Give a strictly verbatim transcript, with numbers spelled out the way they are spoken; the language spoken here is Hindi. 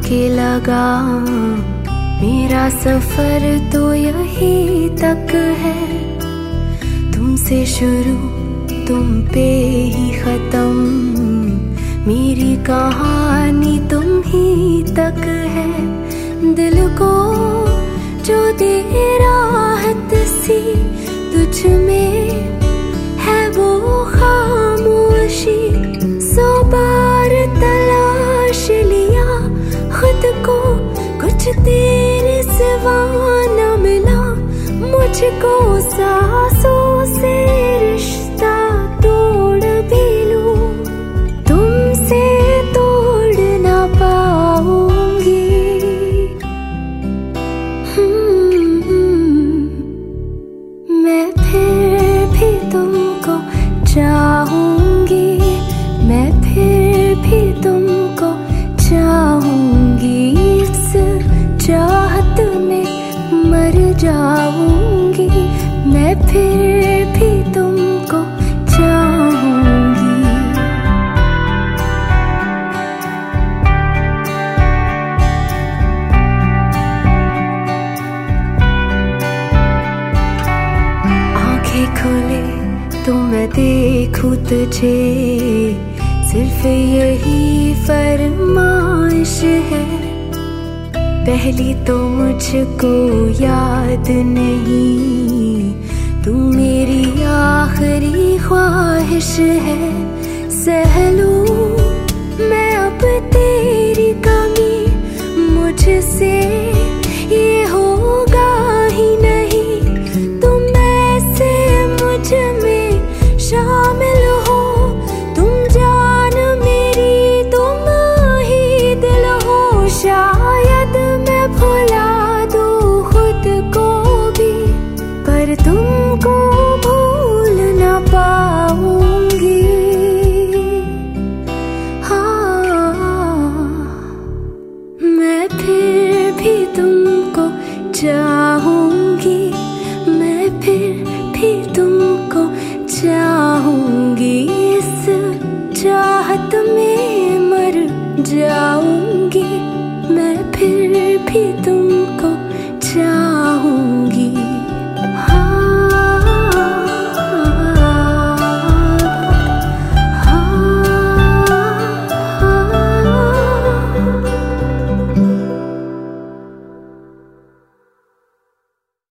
के लगा मेरा सफर तो यही तक है। तुमसे शुरू तुम पे ही खत्म, मेरी कहानी तुम ही तक है। दिल को जो दे राहत सी तुझ में है वो खामोशी। सौ बार तलाश लिया खुद को, कुछ तेरे सिवा न मिला मुझको। सांसों से रिश्ता तोड़ भी लूं, तुमसे तोड़ ना पाऊंगी। मैं फिर भी तुमको चाहूंगी, मैं फिर भी तुमको चाहूंगी। इस चाहत में मर जाऊंगी, मैं फिर भी तुमको चाहूंगी। आंखें खोले तो मैं देखूं तुझे, सिर्फ यही फरमाइश है। पहली तो मुझको याद नहीं, तू मेरी आखिरी ख्वाहिश है। सह लूं मैं अब तेरी कमी, मुझसे ये होगा ही नहीं। तुम ऐसे मुझ में शामिल हो, तुम जान मेरी तुम ही दिल हो। शायद मैं भुला दूं खुद को भी, पर तुमको भूल ना पाऊंगी। हाँ, मैं फिर भी तुमको चाहूंगी, मैं फिर भी तुमको चाहूंगी। इस चाहत में मर जाऊंगी, मैं फिर भी तुम